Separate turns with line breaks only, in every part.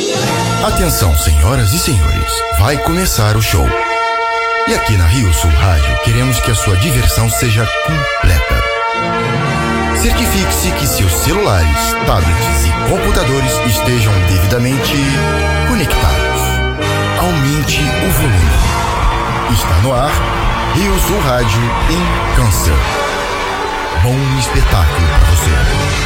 Atenção, senhoras e senhores, vai começar o show. E aqui na Rio Sul Rádio queremos que a sua diversão seja completa. Certifique-se que seus celulares, tablets e computadores estejam devidamente conectados. Aumente o volume. Está no ar Rio Sul Rádio em Câncer. Bom espetáculo para você.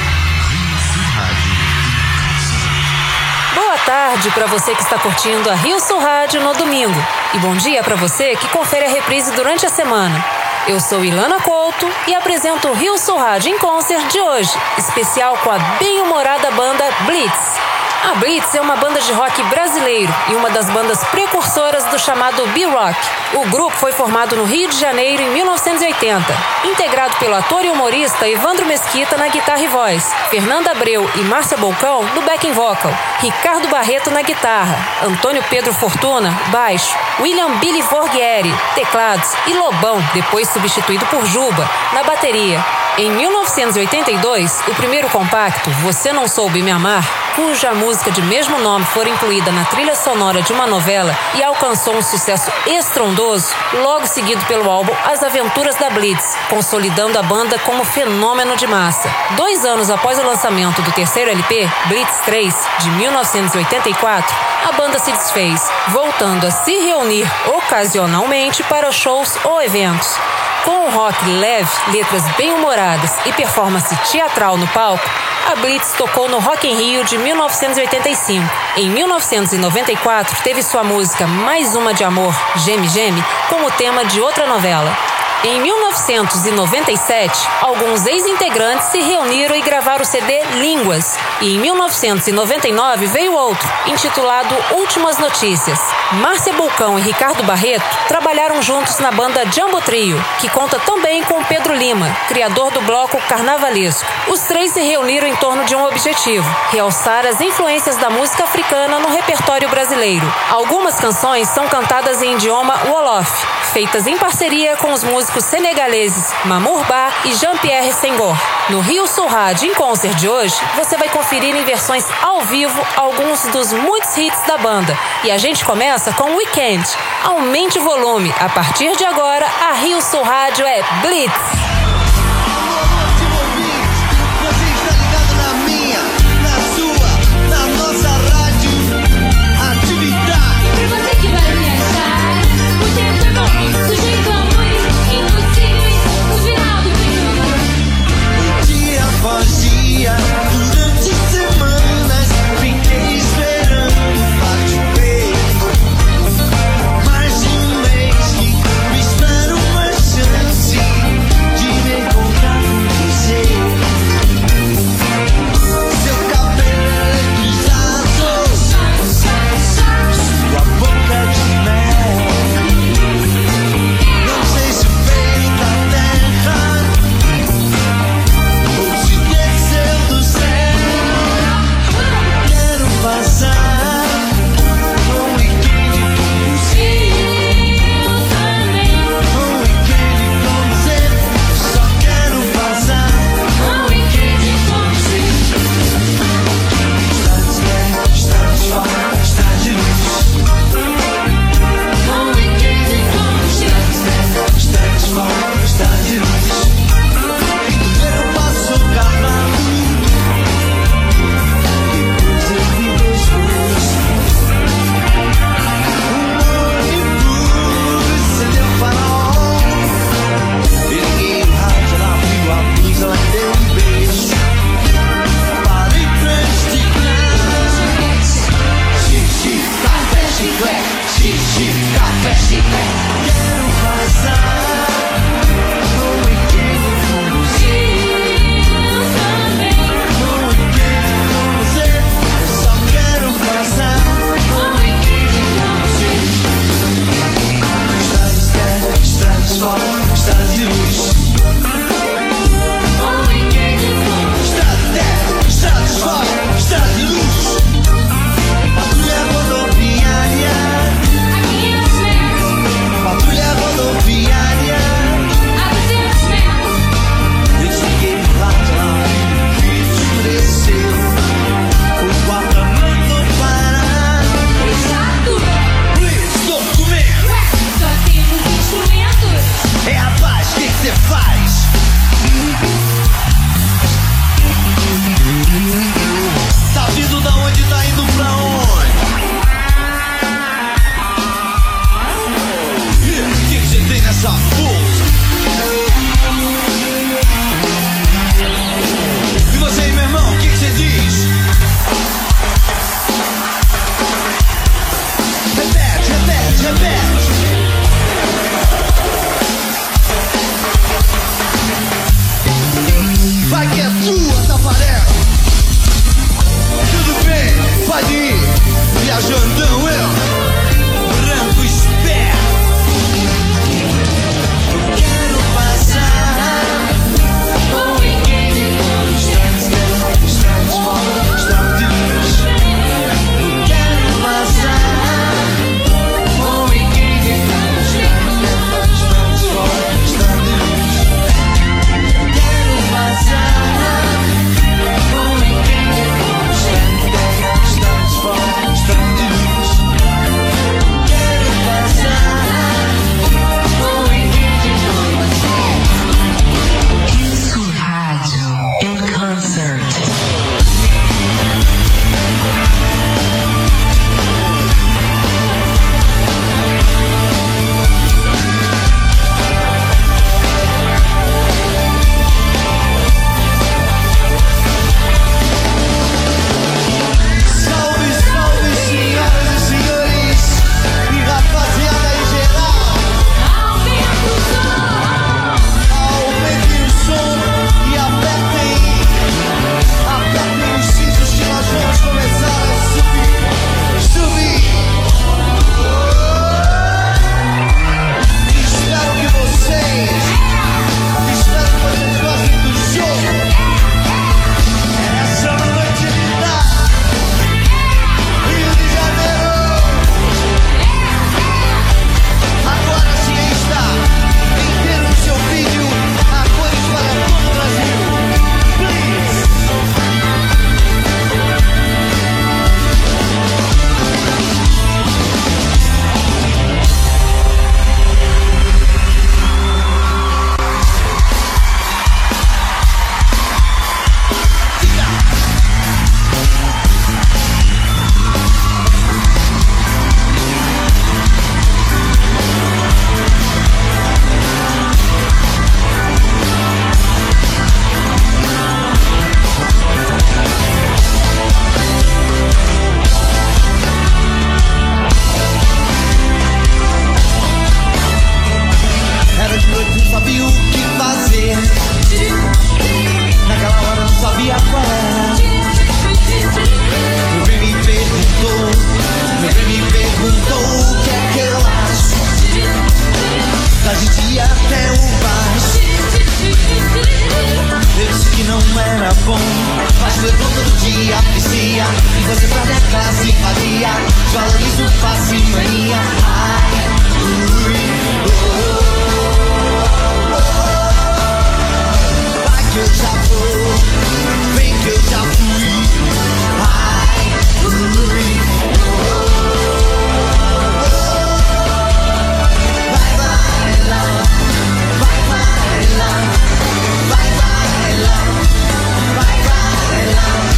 Boa tarde para você que está curtindo a Rio Sul Rádio no domingo. E bom dia para você que confere a reprise durante a semana. Eu sou Ilana Couto e apresento o Rio Sul Rádio em Concert de hoje, especial com a bem-humorada banda Blitz. A Blitz é uma banda de rock brasileiro e uma das bandas precursoras do chamado B-Rock. O grupo foi formado no Rio de Janeiro em 1980, integrado pelo ator e humorista Evandro Mesquita na guitarra e voz, Fernanda Abreu e Márcia Bolcão no backing vocal, Ricardo Barreto na guitarra, Antônio Pedro Fortuna, baixo, William Billy Forghieri, teclados e Lobão, depois substituído por Juba, na bateria. Em 1982, o primeiro compacto, Você Não Soube Me Amar, cuja música de mesmo nome foi incluída na trilha sonora de uma novela e alcançou um sucesso estrondoso, logo seguido pelo álbum As Aventuras da Blitz, consolidando a banda como fenômeno de massa. 2 anos após o lançamento do terceiro LP, Blitz 3, de 1984, a banda se desfez, voltando a se reunir ocasionalmente para shows ou eventos. Com um rock leve, letras bem-humoradas e performance teatral no palco, a Blitz tocou no Rock in Rio de 1985. Em 1994, teve sua música Mais Uma de Amor, Geme Geme, como tema de outra novela. Em 1997, alguns ex-integrantes se reuniram e gravaram o CD Línguas. E em 1999 veio outro, intitulado Últimas Notícias. Márcia Bolcão e Ricardo Barreto trabalharam juntos na banda Jambo Trio, que conta também com Pedro Lima, criador do bloco Carnavalesco. Os 3 se reuniram em torno de um objetivo: realçar as influências da música africana no repertório brasileiro. Algumas canções são cantadas em idioma Wolof, feitas em parceria com os músicos senegaleses Mamour Ba e Jean-Pierre Senghor. No Rio Sul Rádio em Concert de hoje, você vai conferir em versões ao vivo alguns dos muitos hits da banda. E a gente começa com Weekend. Aumente o volume. A partir de agora, a Rio Sul Rádio é Blitz.
Durante semanas fiquei esperando parte B. Mais de um mês que me espero uma chance de Pode ir, viajandão, eu, branco esperto. Eu quero passar com ninguém depois. Estamos de luz. Eu quero passar com ninguém depois. Estamos de luz. Quero passar com ninguém depois. Estamos de luz. Quero passar com ninguém depois.
Rio Sul Rádio em concert.
Salve, salve, senhoras e senhores, e rapaziada em geral. Aumentem o som e apertem os cintos que nós vamos começar a subir. Espero que vocês gostem do jogo. Essa noite de dar Rio de Janeiro. Agora sim está inteiro no seu vídeo, a cores para todo o Brasil. Please. Era de noite, não sabia o que fazer. Naquela hora não sabia qual era. Meu bem me perguntou o que é que eu acho da gente ir até o bar. Eu disse que não era bom, mas levou todo dia, vicia. E você perde a classe vadia, valoriza o passe mania. Ai, vai que eu já vou, vem que eu já fui. Ai, vai bailar, vai bailar, vai bailar, vai bailar.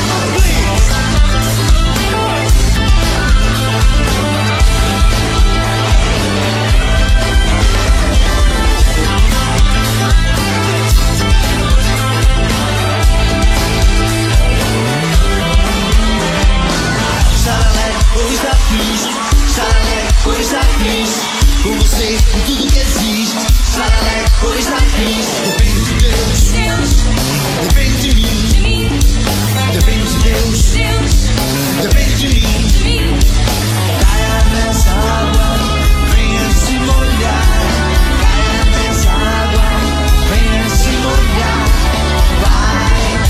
Saralé, coisa fiz, com você, com tudo que existe. Saralé, coisa fiz, depende de Deus, depende de mim, depende de Deus, depende de mim. Caia nessa água, venha se molhar. Caia nessa água, venha se molhar. Vai,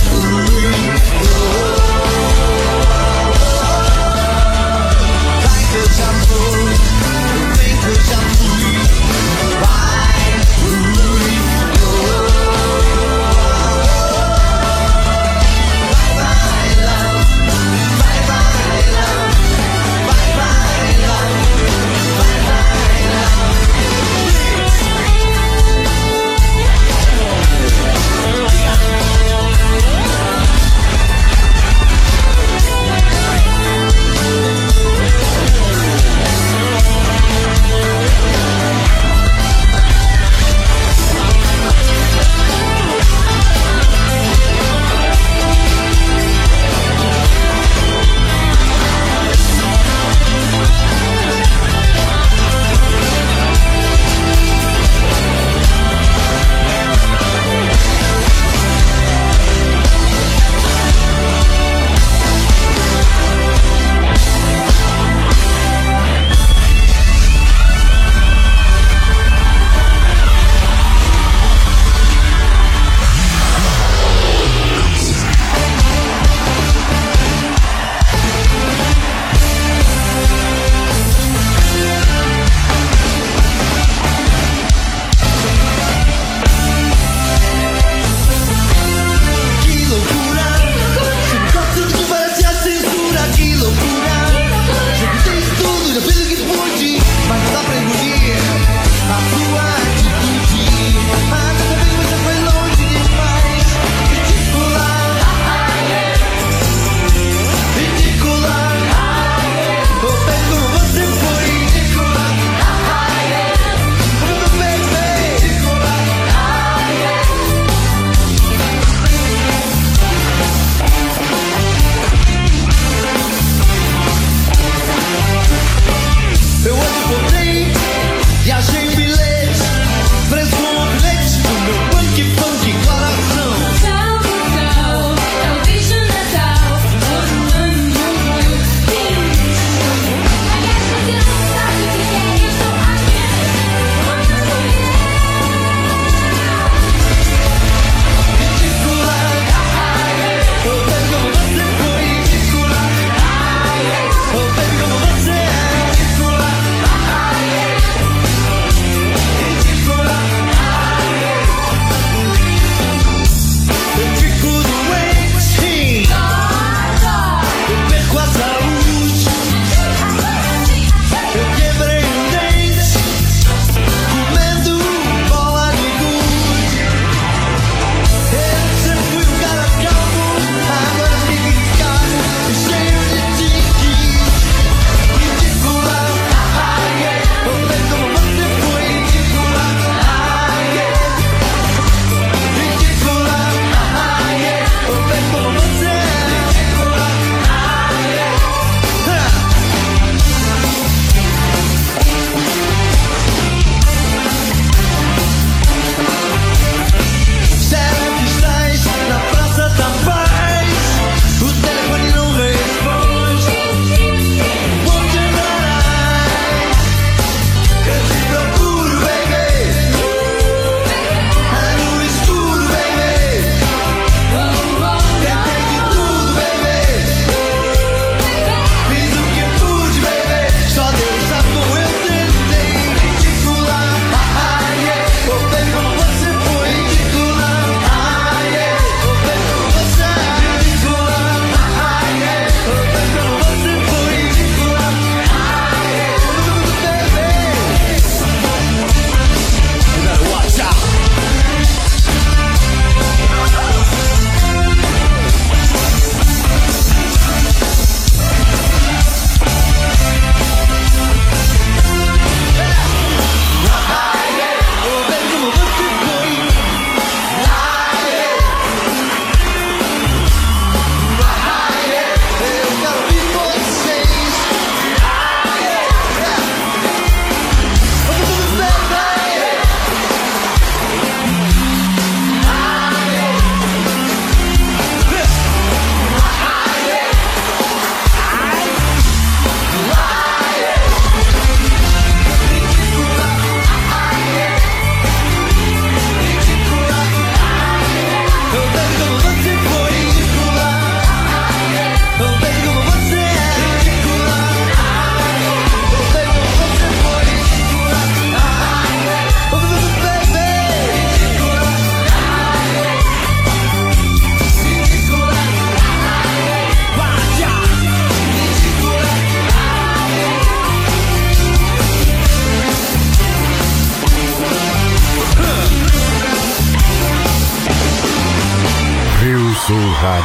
vai que eu já vou, vem que eu já fui.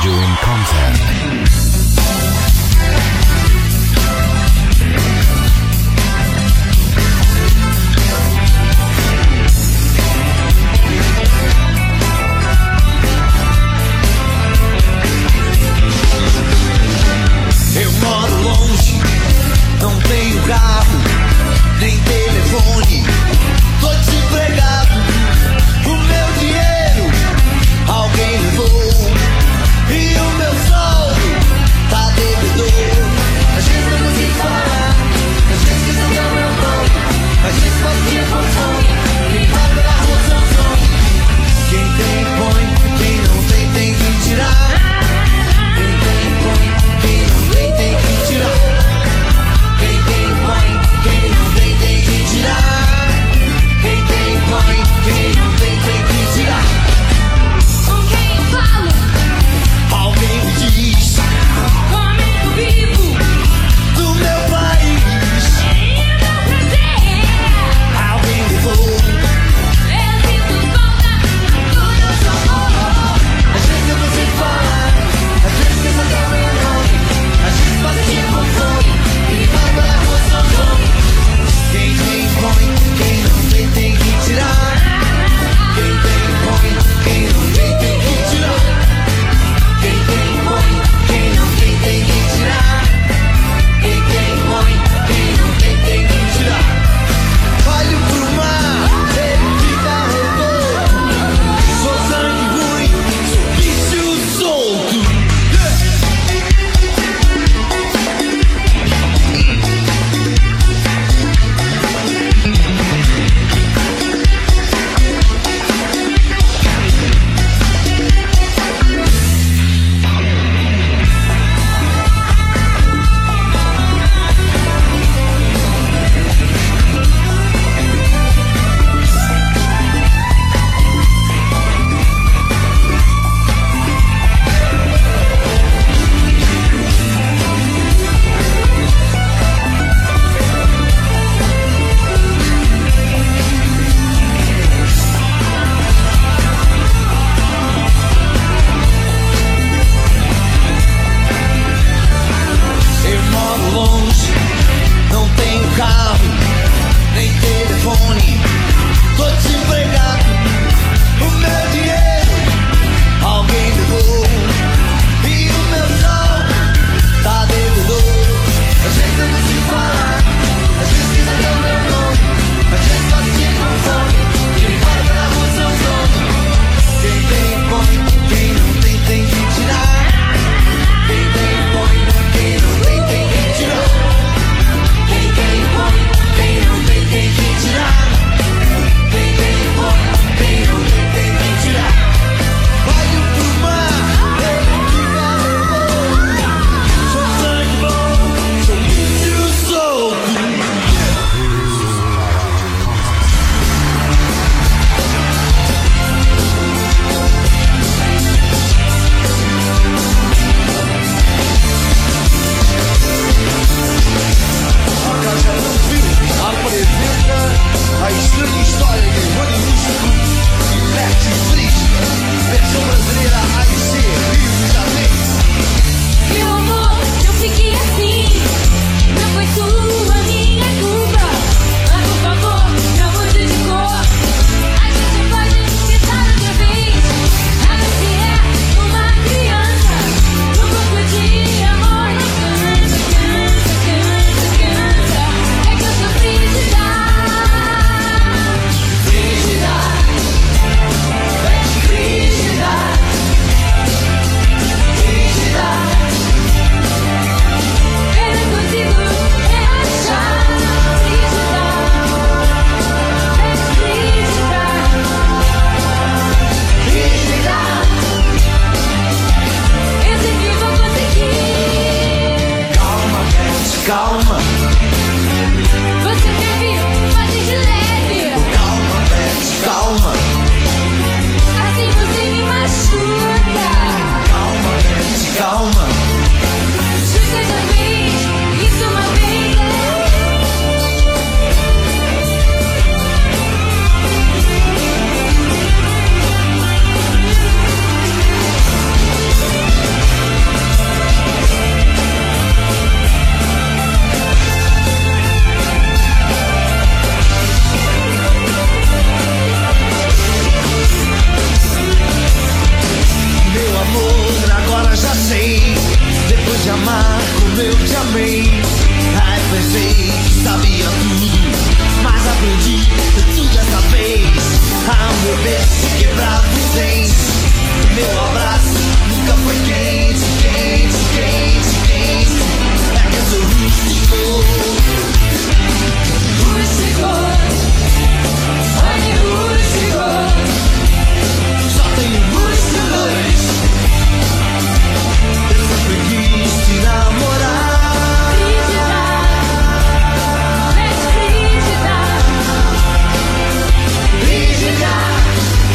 Rádio em Concert.
Eu moro longe, não tenho carro, nem telefone, tô desempregado. O meu dinheiro alguém levou e o meu soldo tá devedor. Às vezes eu não sei falar, às vezes eu não meu nome, às vezes posso ir com fome, quem vai pela rua são sonhos. Quem tem põe, quem não tem que tirar. Quem tem põe, quem não tem que tirar. Quem tem põe, quem não tem que tirar. Quem tem põe, quem não tem que tirar.
Com quem eu falo?
Alguém me diz
Como eu vivo?
do meu país.
E o meu prazer?
Alguém levou.
Eu sinto falta do nosso amor.
Às vezes eu não sei falar, às vezes eu só quero meu nome, às vezes posso te confundir e vai pela rua só nome. Quem tem põe, quem não tem que tirar. Quem tem põe, quem não tem que tirar. Quem tem põe, quem não tem que tirar. Quem tem põe, quem não tem que tirar. Olho pro mar, ele fica revolto. Sou sangue ruim, sou bicho solto. Eu moro longe, não tenho carro, nem telefone, tô desempregado. O meu dinheiro alguém levou e o meu sol tá devedor. Às vezes eu não sei falar, às vezes eu não meu nome, às vezes posso te confundir. Quem vai pela rua são sonhos. Quem tem põe, quem não tem que tirar. Quem tem põe, quem não tem que tirar. Quem tem põe, quem não tem que tirar. Quem tem põe, quem não tem que tirar. Olho pro mar, ele fica revolto. Sou sangue bom, sou bicho solto. A Caixa do Filme apresenta a estranha história de Rony Místico e Netflix, versão brasileira AIC, Rio de Janeiro.
Meu amor, eu fiquei assim. Não foi tua, minha culpa. Mas por favor, não mude de cor. A gente pode tentar outra vez. A gente é uma criança. No corpo de amor. Canta, canta, canta, canta. É que eu sou frígida. Frígida. Frígida. Frígida. Eu não consigo relaxar. Frígida. Frígida. Frígida. Eu sei que vou conseguir.
Calma, Beth, calma.
Você deve fazer de leve.
Calma, Beth, calma.
Assim você me machuca.
Calma, Beth, calma.
Justa de vez, isso uma vez.
amei. Ai, pensei que sabia tudo, mas aprendi tudo dessa vez. Ah, meu beijo quebrava os dentes, meu abraço nunca foi quente, quente, quente, quente. É que eu sou rústico. Rústico, olha rústico. Só tenho luz de luz. Eu sempre quis te namorar.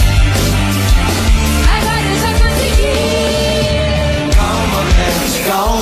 Calma,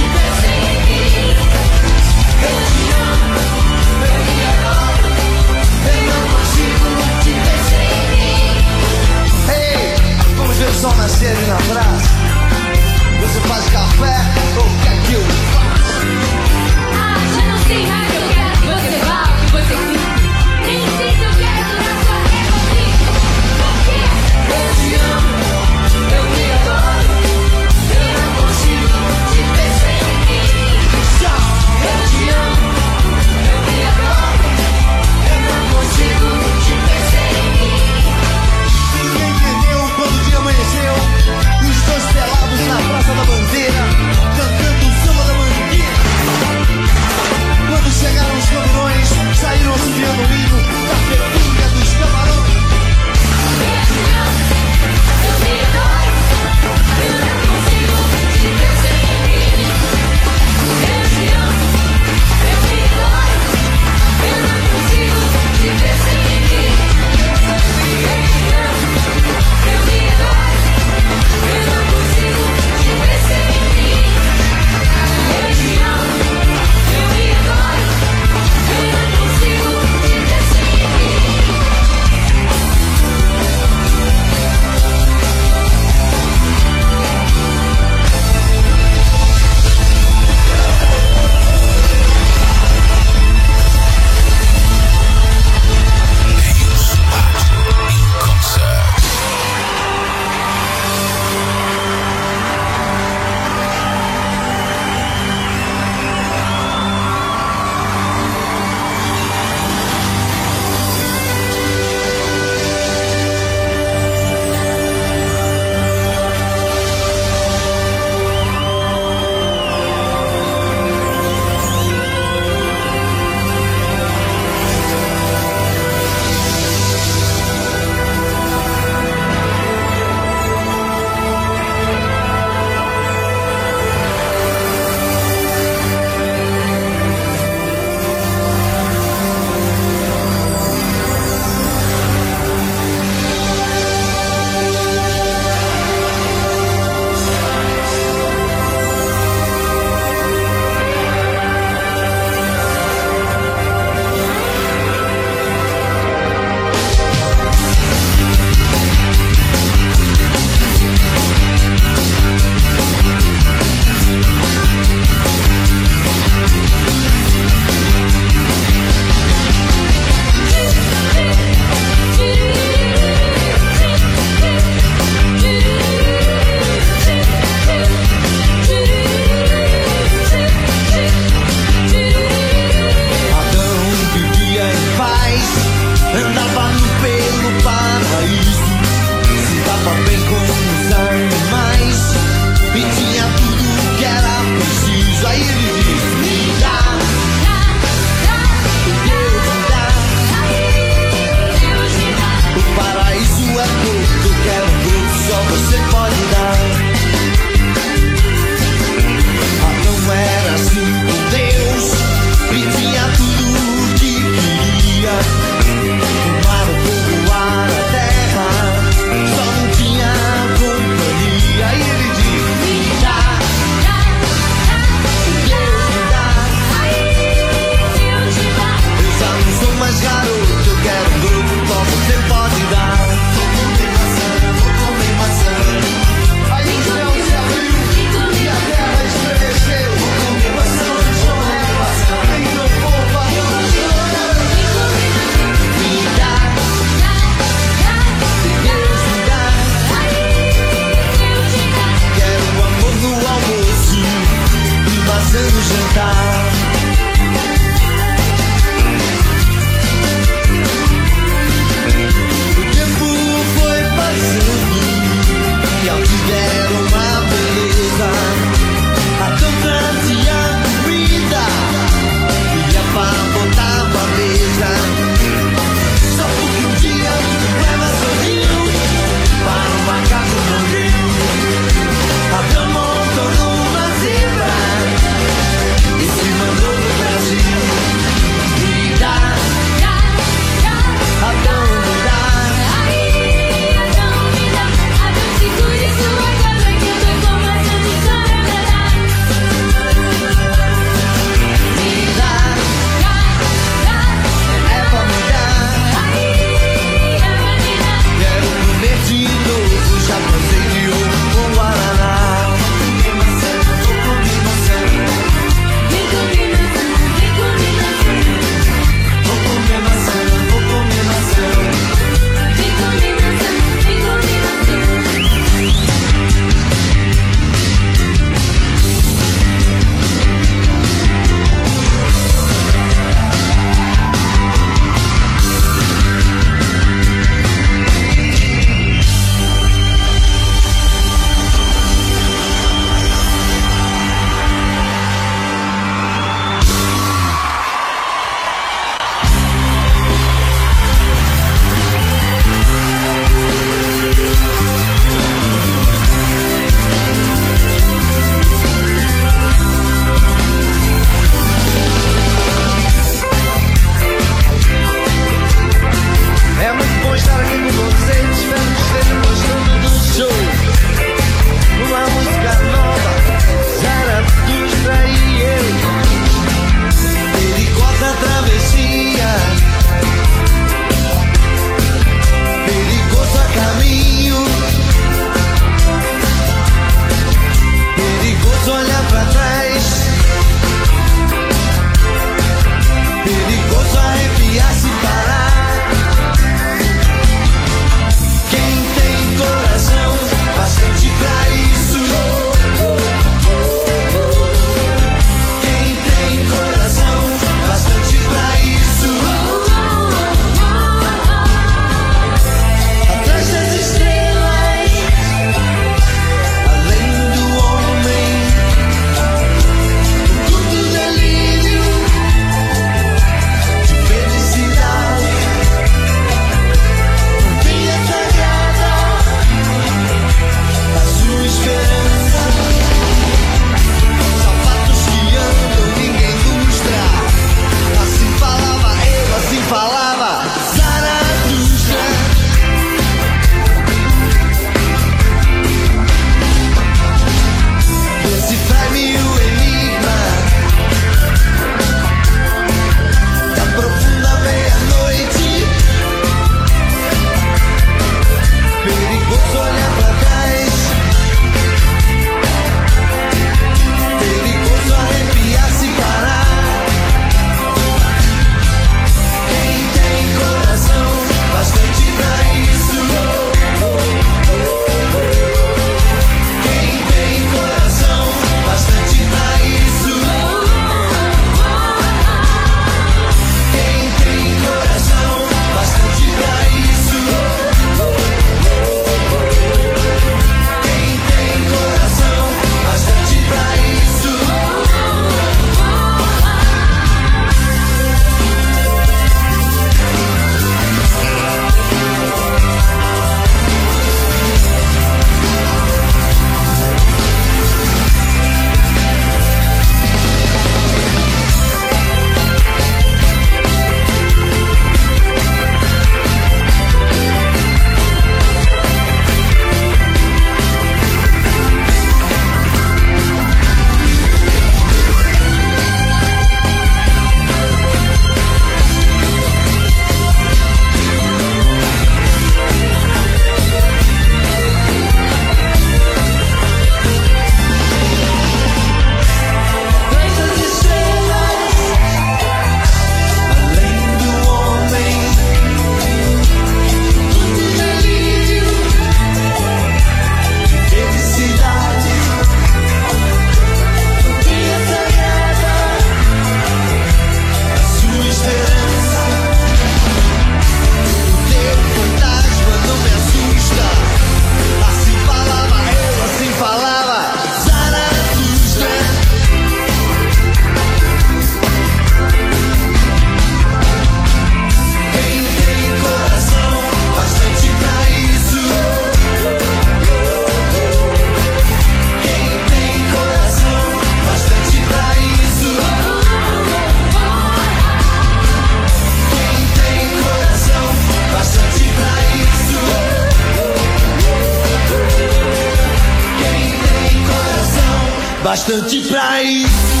bastante pra isso.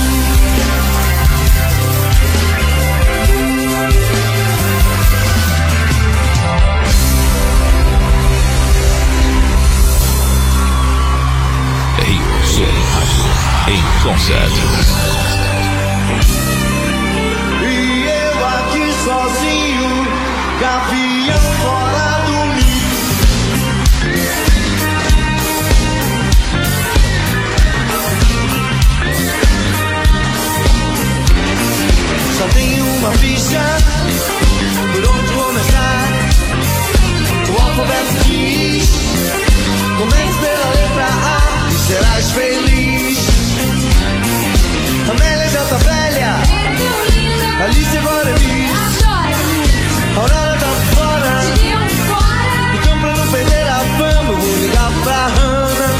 Em concerto.
E eu aqui sozinho, gavião fora do ninho. Só tenho uma ficha, por onde começar? O alfabeto diz, comece pela letra A e serás feliz. Amélia já tá velha, Alice agora diz, Aurora tá fora, então pra não perder a fama eu vou ligar pra Hannah.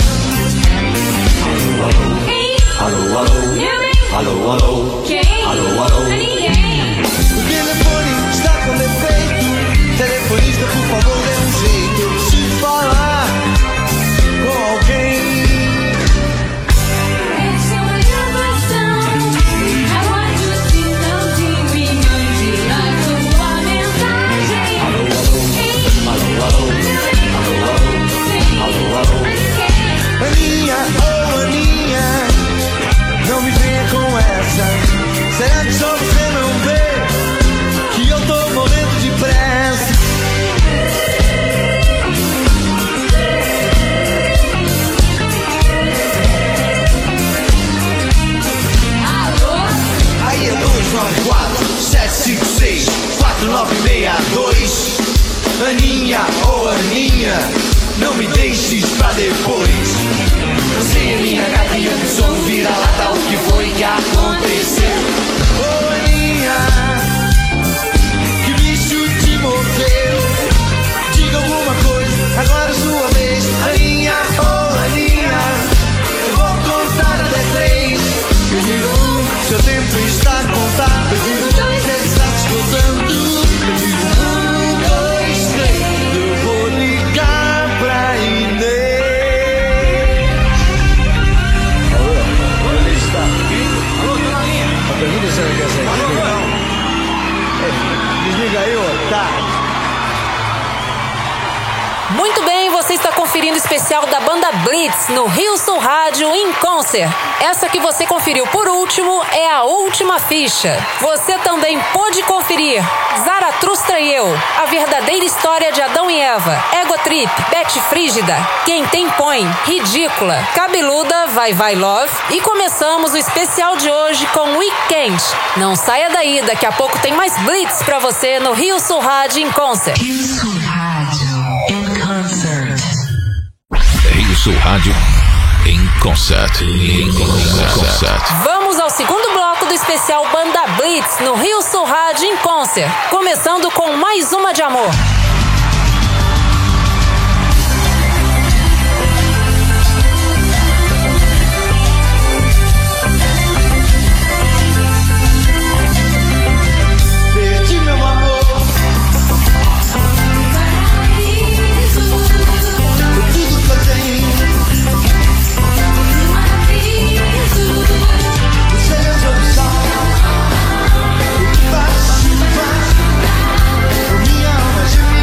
Alô, alô, alô, alô, alô, alô, alô. O telefone está com defeito, telefonista por favor dê um jeito, eu preciso falar com alguém. Aninha, oh Aninha, não me venha com essa. Será que só você não vê que eu tô morrendo de pressa? Alô? Aí é 294-756-4962. Aninha, oh Aninha, não me deixes pra depois. Você é minha gatinha do som, vira lata, o que foi que aconteceu? Oh Aninha, que bicho te mordeu? Diga alguma coisa, agora é sua vez. Aninha, oh Aninha, eu vou contar até 3. Eu digo 1, seu tempo está contado. Eu digo 2, ele está te escutando. Eu digo 1, 2, 3, eu vou ligar pra Inês. Alô, ele está aqui? Alô, dona Linha. A pergunta se ela quer sair. Alô, não. Desliga aí, otário.
Muito bem, você está conferindo o especial da banda Blitz no Rio Sul Rádio em Concert. Essa que você conferiu por último é a última ficha. Você também pôde conferir Zaratustra e Eu, a verdadeira história de Adão e Eva, Ego Trip, Bete Frígida, Quem Tem Põe, Ridícula, Cabeluda, Vai Vai Love e começamos o especial de hoje com Weekend. Não saia daí, daqui a pouco tem mais Blitz pra você no Rio Sul Rádio em Concert.
Rio Sul Rádio em Concert.
Rio Sul Rádio em concerto. Em concerto.
Vamos ao segundo bloco do especial Banda Blitz no Rio Sul Rádio em Concert, começando com Mais Uma de Amor.
Perdi meu amor, por tudo que eu tenho. Você é o jogo só, o que faz, minha alma geme.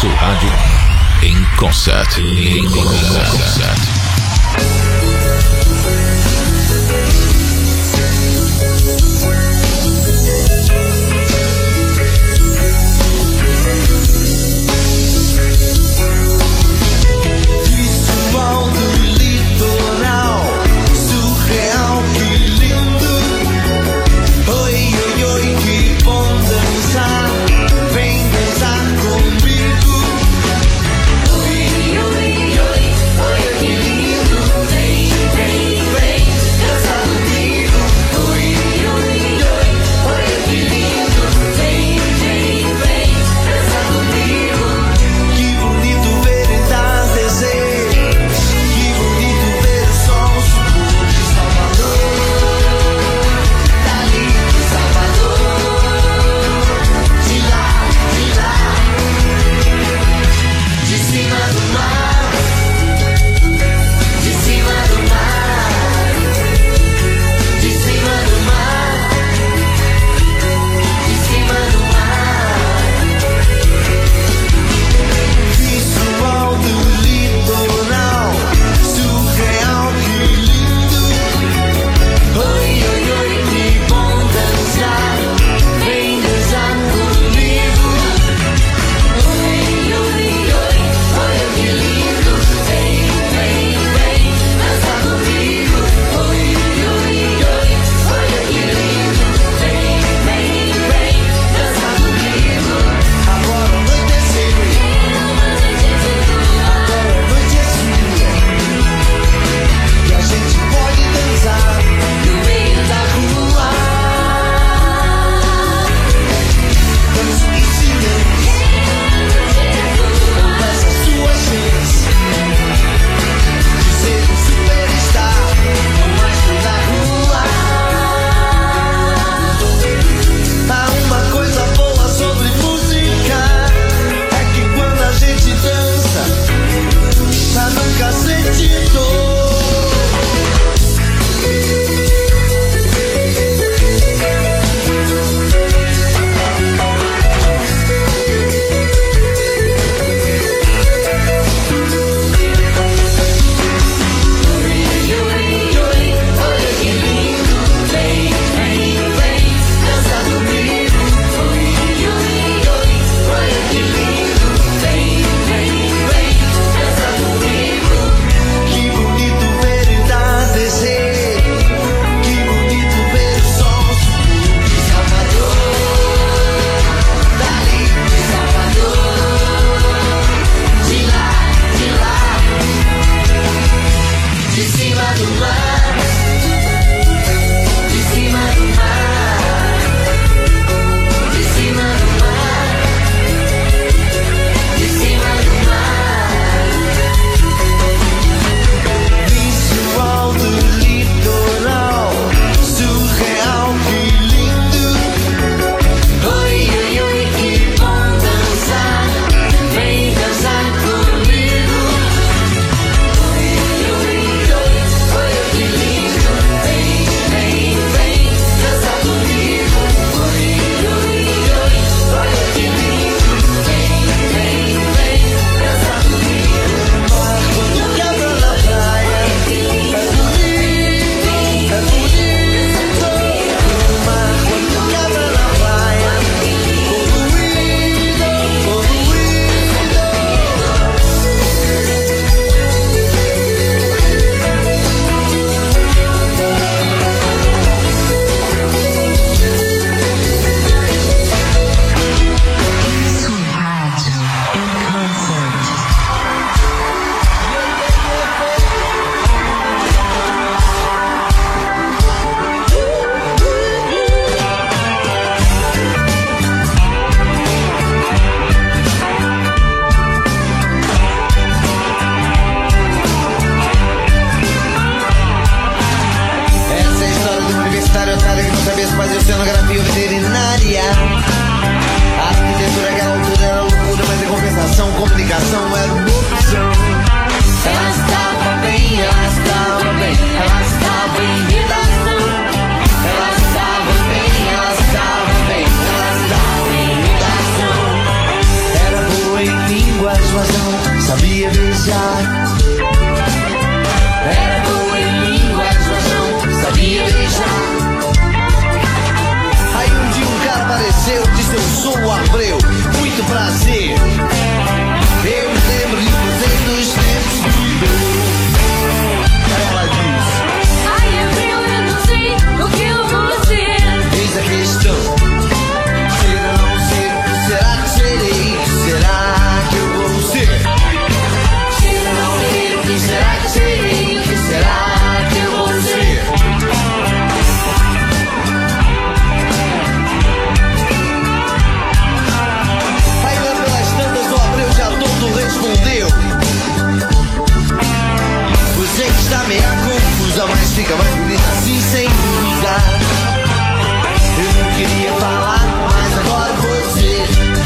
Sul Rádio em concert. Em concert.
Visual do litoral, surreal, que lindo. Oi, oi, oi, que bom dançar. Vem dançar comigo. Oi, oi, oi, oi, que lindo. línguas, mas não sabia beijar. Era boa em línguas, mas não sabia beijar. Aí um dia um cara apareceu, disse: eu sou o Abreu, muito prazer. Eu lembro de você dos tempos do Ribeiro. Ela diz:
Ai, Abreu, eu não sei o que eu vou ser.
eis a questão, ser ou não ser, o que será que serei? O que será que eu vou ser? Ser ou não ser, o que será que serei? O que será que eu vou ser? Aí lá pelas tantas o Abreu já todo respondeu: você que está meio confusa, mas fica mais bonita assim sem dúvida. Eu não queria falar, mas agora você.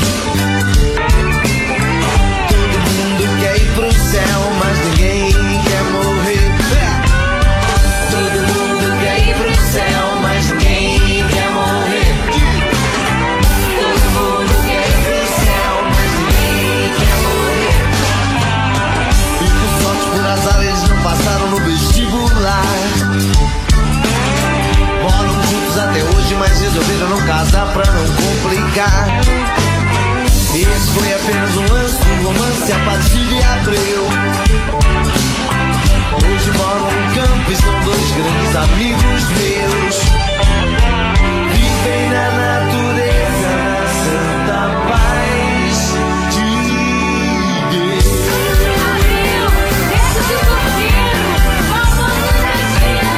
Todo mundo quer ir pro céu, mas ninguém quer morrer. Todo mundo quer ir pro céu, mas ninguém quer morrer. Todo mundo quer ir pro céu, mas ninguém quer morrer. E por sorte, por azar, eles não passaram no vestibular. Moram juntos até hoje, mas resolveram não casar pra não complicar. Esse foi apenas um lance, um romance, a Padilha e Abreu. Hoje moram no campo e são dois grandes amigos meus. Vivem na natureza, na santa paz de Deus.
Abreu, desce do porteiro, falando da tia.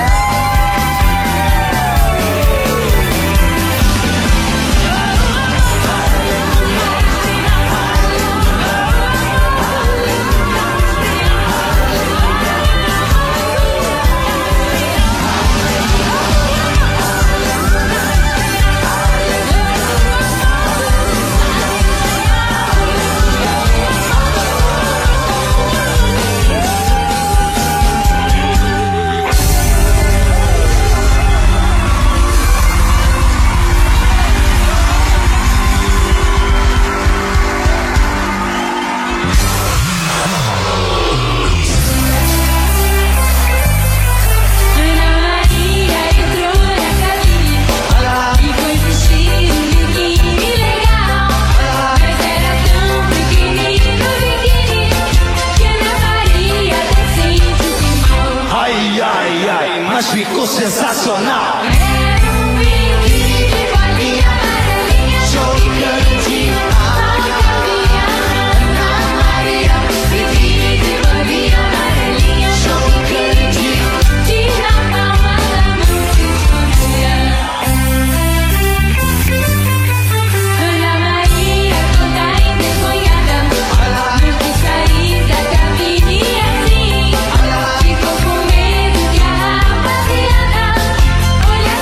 Ficou sensacional.
Era um biquíni de bolinha amarelinha,
Chocante.
Ana Maria, biquíni de bolinha amarelinha, chocante, diz na palma da mão que escondia. Ana Maria, toda envergonhada, não quis sair da cabine assim, ficou com medo que a rapaziada olhasse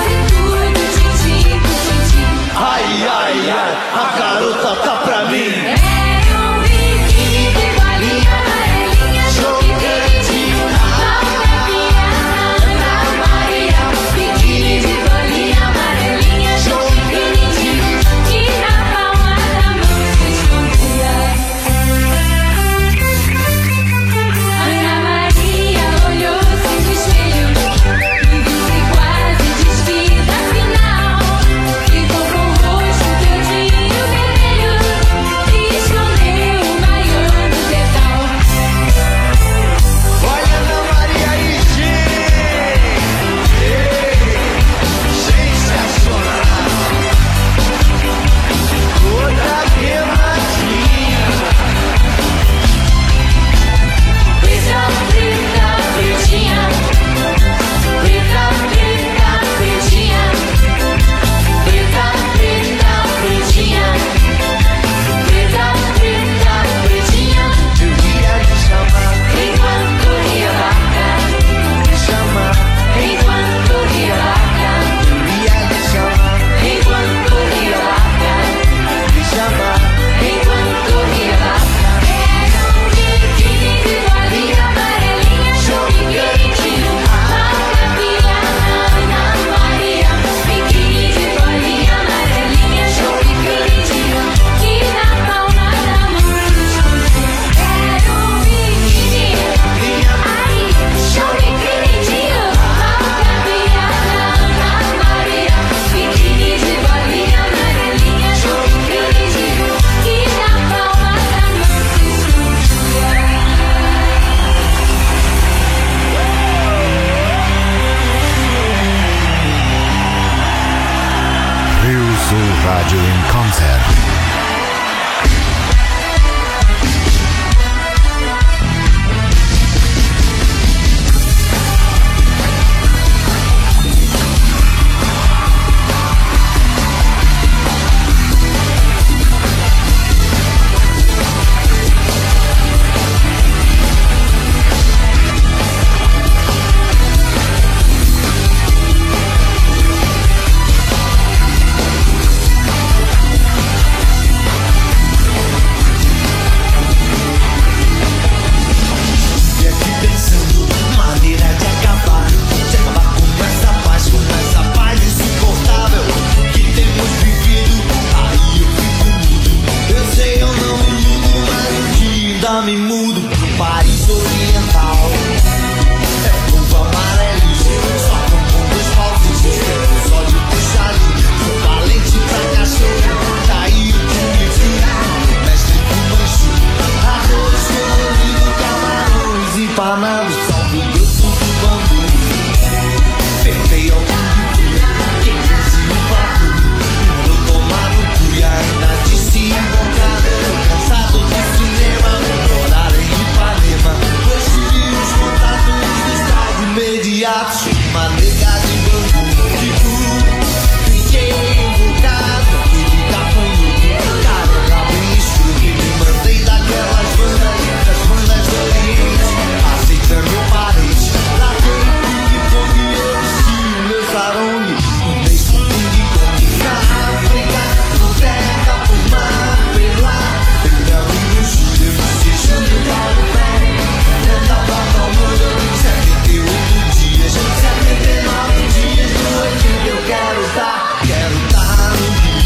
já me mudo pro país oriental. É povo amarelinho, só com dois pauzinhos. Só de puxadinho, sou valente pra cachorro. Daí o que mestre do manchu. Arroz colorido, camarões empanados. Salve o grosso do bambu. Perfei ao mundo, quem disse o papo. Vou tomar no cu e ainda disse invocado. Cansado de cinema, morar em Ipanema. Dois filhos contatos do estado imediatos. Uma nega de bambu de cu. Fiquei invocado, fui de gafanhoto. Caramba, bem escuro, me mandei daquelas bandas, das bandas do Oriente. Aceita meu parente, lá foi o ping-pong, eu vesti o meu sarong. Um mês com ping-pong na África, no terra, por mar, pela. Meu amigo Júlio, disse Júlio, Paulo, velho. Anda pra tal mundo, 78 dias, 79 dias, no 80 eu quero tá no Rio.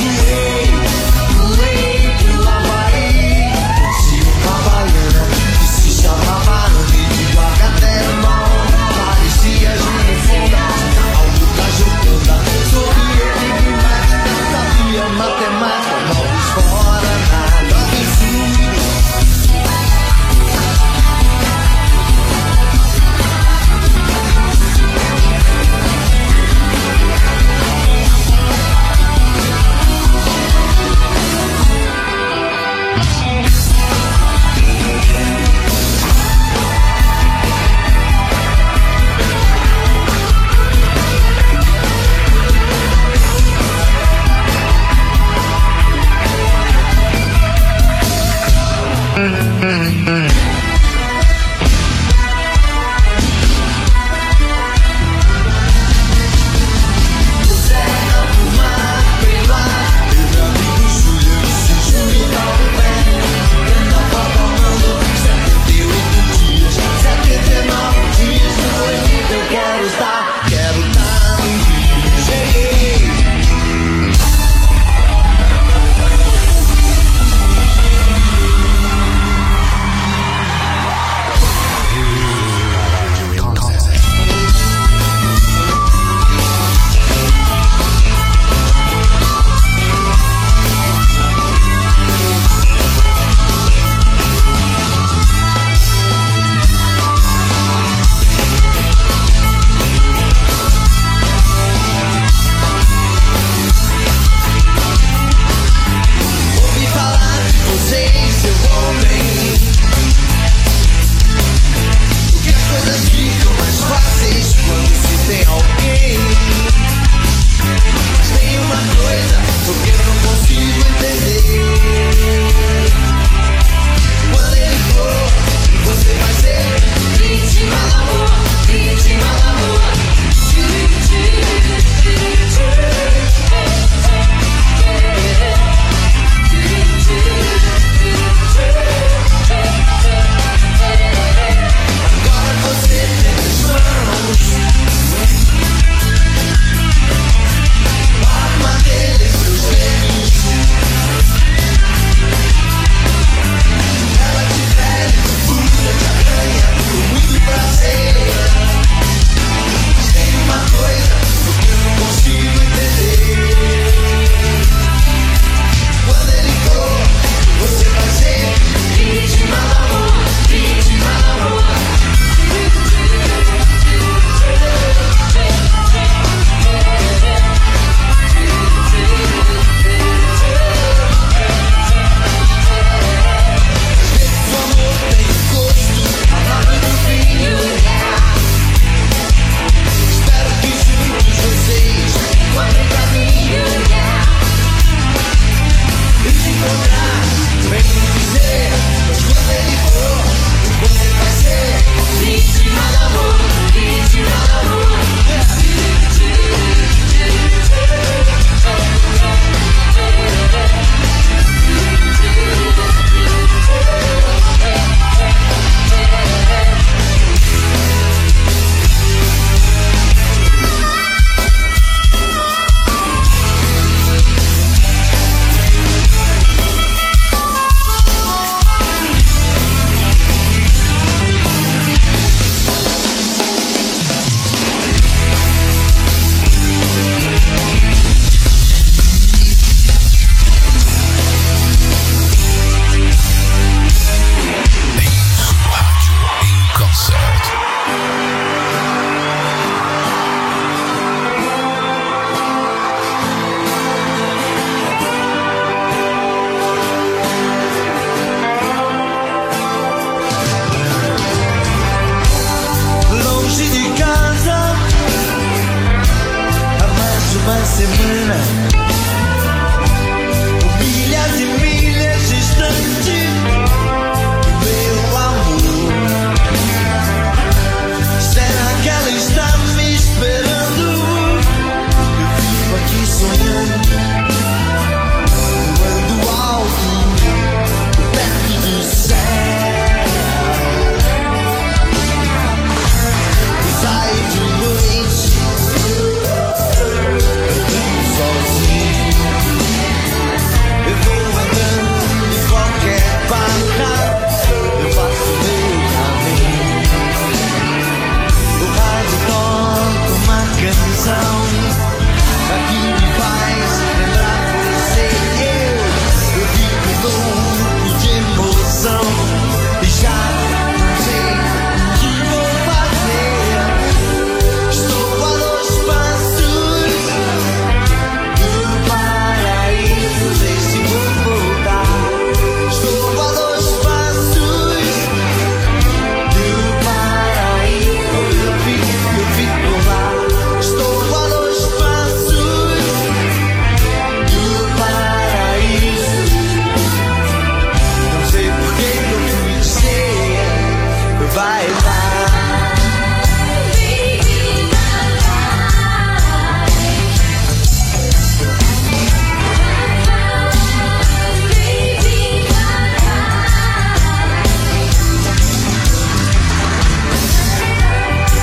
Voei pro Havaí, conheci uma baiana que se chama Barone de Guacaterma. Parecia Júlio Fonda, algo da Jocanda. Sorria enigmática, sabia matemática, novos fora, nada absurdo.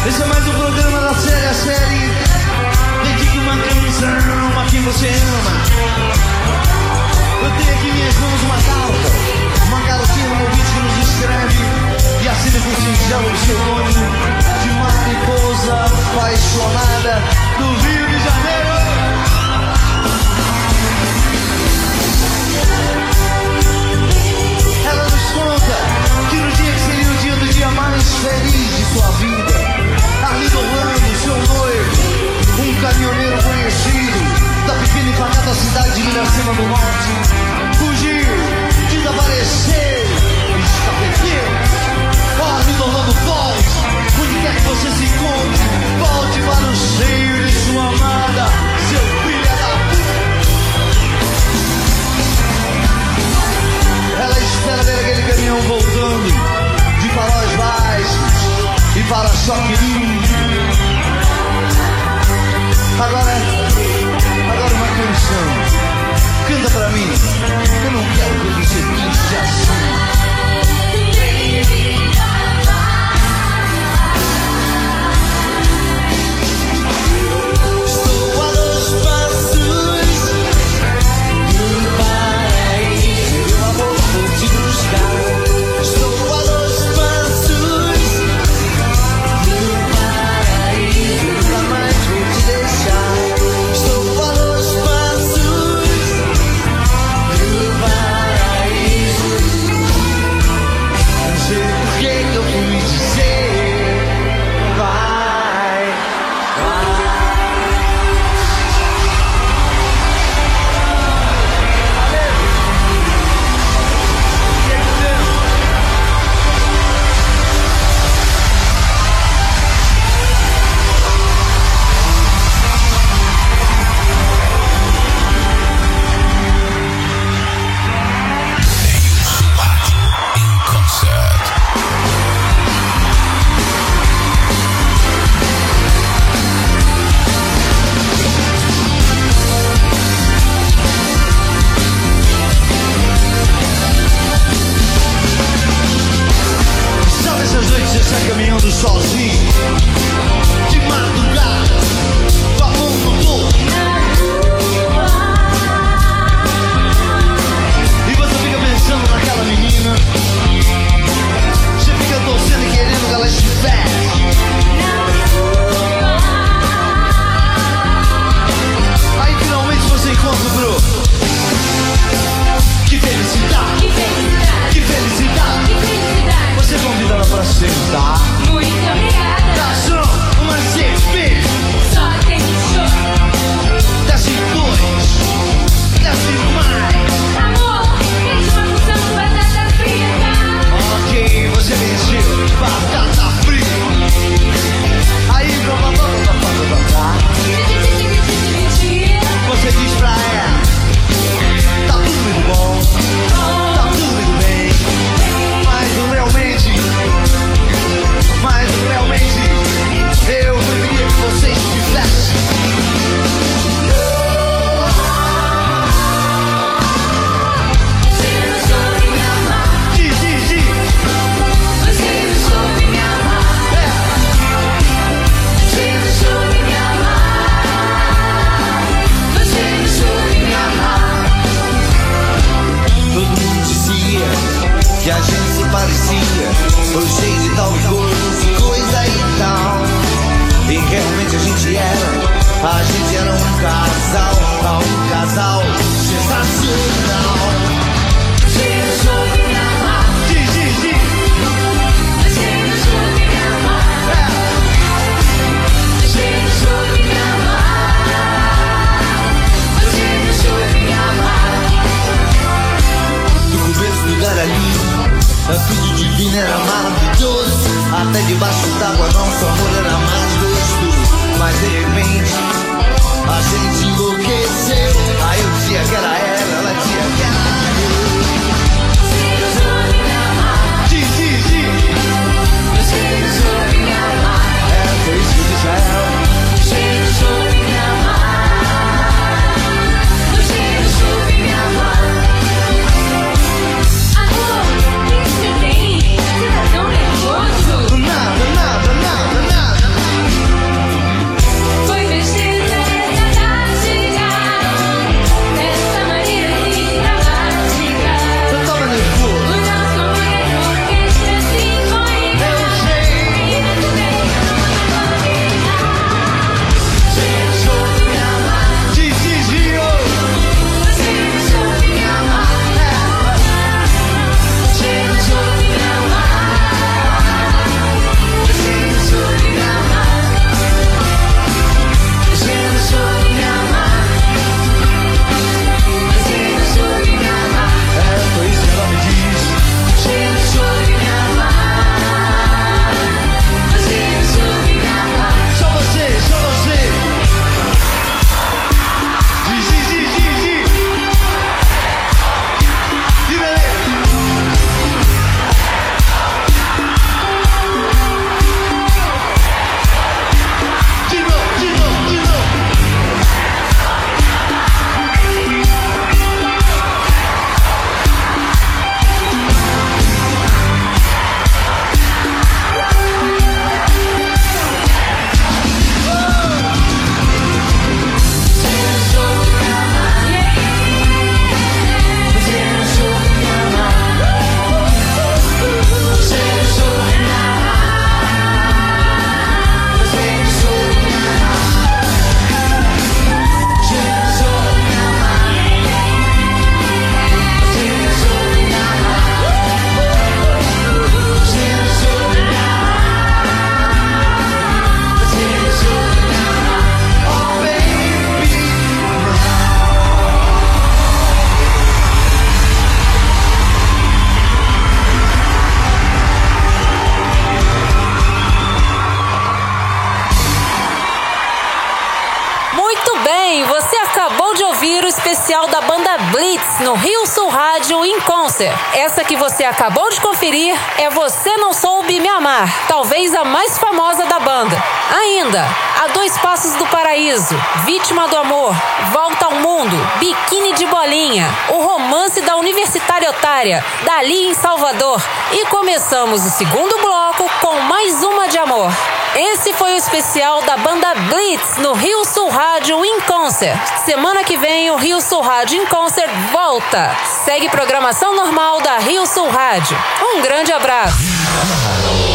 Esse é mais um programa da série A Série. Dedique uma canção a quem você ama. Eu tenho aqui em minhas mãos uma carta, uma garotinha no ouvinte que nos escreve e assina com o singelo pseudônimo de mariposa apaixonada do Rio de Janeiro. Ela nos conta que no dia que seria o dia mais feliz de sua vida, Arlindo Orlando, seu noivo, um caminhoneiro conhecido da pequena e pacata cidade de Miracema do Norte, fugiu, desapareceu, escapedeu. Arlindo Orlando, volte, onde quer que você se encontre, volte para o seio de sua amada, seu filho da puta. Ela espera ver aquele caminhão voltando de faróis baixos e para-choque lindo. Agora uma canção. Canta pra mim. Eu não quero que você triste assim. Estou a 2 passos do paraíso. Meu amor, vou te buscar. Estou a 2 passos do paraíso. Nunca mais vou te deixar. Estou a 2 passos do paraíso. Não sei por que eu fui dizer vai, vai.
In concert.
Sabe essas noites você sai caminhando sozinho, de madrugada, com a mão no bolso, e você fica pensando naquela menina, você fica torcendo e querendo que ela estivesse. Aí finalmente você encontra o Bru. Que felicidade, que felicidade. Você convida ela pra sentar.
Muito obrigada.
Dá só uma cerveja.
Só tem show.
Desce 2. Desce mais.
Amor, pede uma porção de batata frita.
Ok, você venceu. Batata frita. Aí, você diz pra ela: tá tudo muito bom, tá tudo muito bem. Mas realmente, eu preferia que você estivesse.
Você não soube me amar.
Diz.
Você não soube me amar. Você não soube me amar. Você não soube me amar.
Todo mundo dizia que a gente se parecia, foi cheio de tal coisa e tal. E realmente a gente era um casal sensacional.
Você não soube me amar.
Diz.
Você não soube me amar. Você não soube me amar. Você não soube me amar.
No começo do lugar ali, tudo divino era maravilhoso. Até debaixo d'água nosso amor era mais gostoso. Mas de repente a gente enlouqueceu. Aí eu dizia que era ela dizia que era eu.
Você não soube me amar.
Diz.
Você não soube me amar.
Foi isso que eu disse a ela.
Você não soube me amar. Você não soube me amar. Amor, o que você tem? Você tá tão nervoso.
Nada.
especial da banda Blitz no Rio Sul Rádio em Concert. Essa que você acabou de conferir é Você Não Soube Me Amar, talvez a mais famosa da banda. Ainda, A Dois Passos do Paraíso, Vítima do Amor, Volta ao Mundo, Biquíni de Bolinha, O Romance da Universitária Otária, Dali em Salvador. E começamos o segundo bloco com mais uma de amor. Esse foi o especial da banda Blitz no Rio Sul Rádio em Concert. Semana que vem o Rio Sul Rádio em Concert volta. Segue programação normal da Rio Sul Rádio. Um grande abraço.